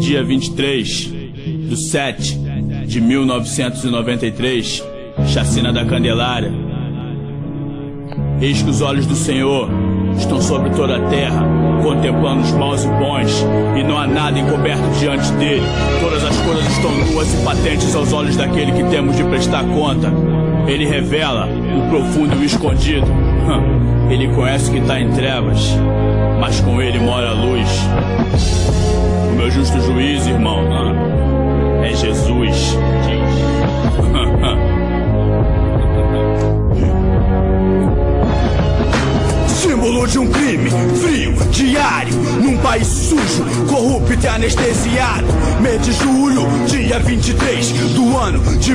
dia 23/7/1993, chacina da Candelária. Eis que os olhos do Senhor estão sobre toda a terra, contemplando os maus e bons, e não há nada encoberto diante dele. Todas as coisas estão nuas e patentes aos olhos daquele que temos de prestar conta. Ele revela o profundo e o escondido. Ele conhece o que está em trevas, mas com ele mora a luz. O meu justo juiz, irmão, é Jesus. Símbolo de um crime frio, diário, num país sujo, corrupto e anestesiado. Mês de julho, dia 23 do ano de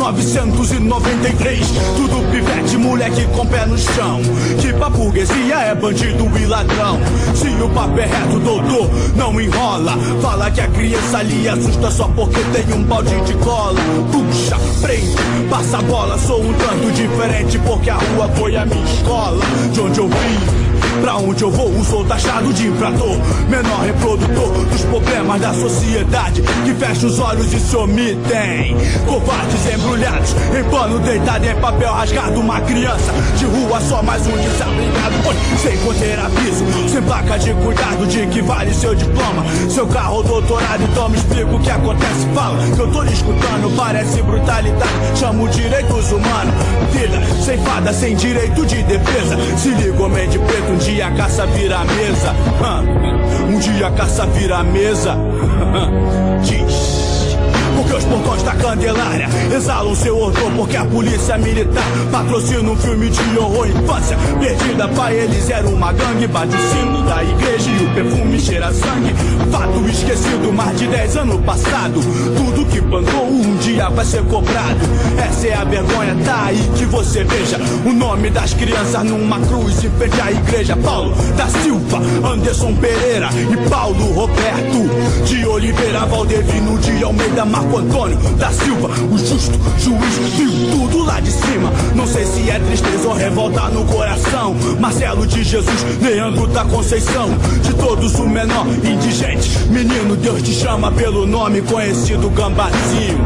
1993. Tudo pivete, moleque com pé no chão. Que pra burguesia é bandido e ladrão. Se o papo é reto, doutor, não enrola. Fala que a criança ali assusta só porque tem um balde de cola. Puxa, prende, passa a bola. Sou um tanto diferente porque a rua foi a minha escola. De onde eu vim, pra onde eu vou, sou taxado de infrator, menor reprodutor dos problemas da sociedade, que fecha os olhos e se omitem. Covardes embrulhados em pano, deitado em papel rasgado. Uma criança de rua, só mais um desabrigado. Sem conter aviso, sem placa de cuidado. De que vale seu diploma, seu carro ou doutorado? Então me explica o que acontece, fala que eu tô lhe escutando. Parece brutalidade, chamo direitos humanos. Vida sem fada, sem direito de defesa. Se liga, homem de preto, um dia a caça vira a mesa. Um dia a caça vira a mesa. Diz. Porque os portões da Candelária exalam seu odor, porque a polícia militar patrocina um filme de horror. Infância perdida pra eles era uma gangue. Bate o sino da igreja e o perfume cheira sangue. Fato esquecido, mais de 10 anos passado. Tudo que plantou um dia vai ser cobrado. Essa é a vergonha, tá aí que você veja o nome das crianças numa cruz em frente à igreja. Paulo da Silva, Anderson Pereira e Paulo Roberto de Oliveira, Valdevino de Almeida, Marco Antônio da Silva. O justo juiz viu tudo lá de cima. Não sei se é tristeza ou revolta no coração. Marcelo de Jesus, Leandro da Conceição, de todos o menor indigente. Menino, Deus te chama pelo nome conhecido, Gambazinho.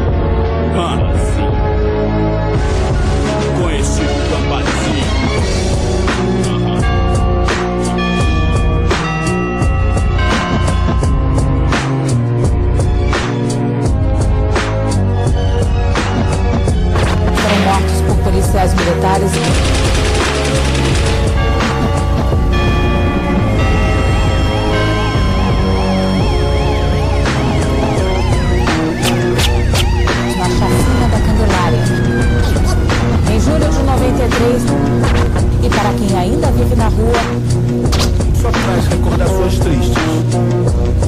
Conhecido Gambazinho. Policiais militares. Na chacina da Candelária, em julho de 93. E para quem ainda vive na rua, só traz recordações tristes.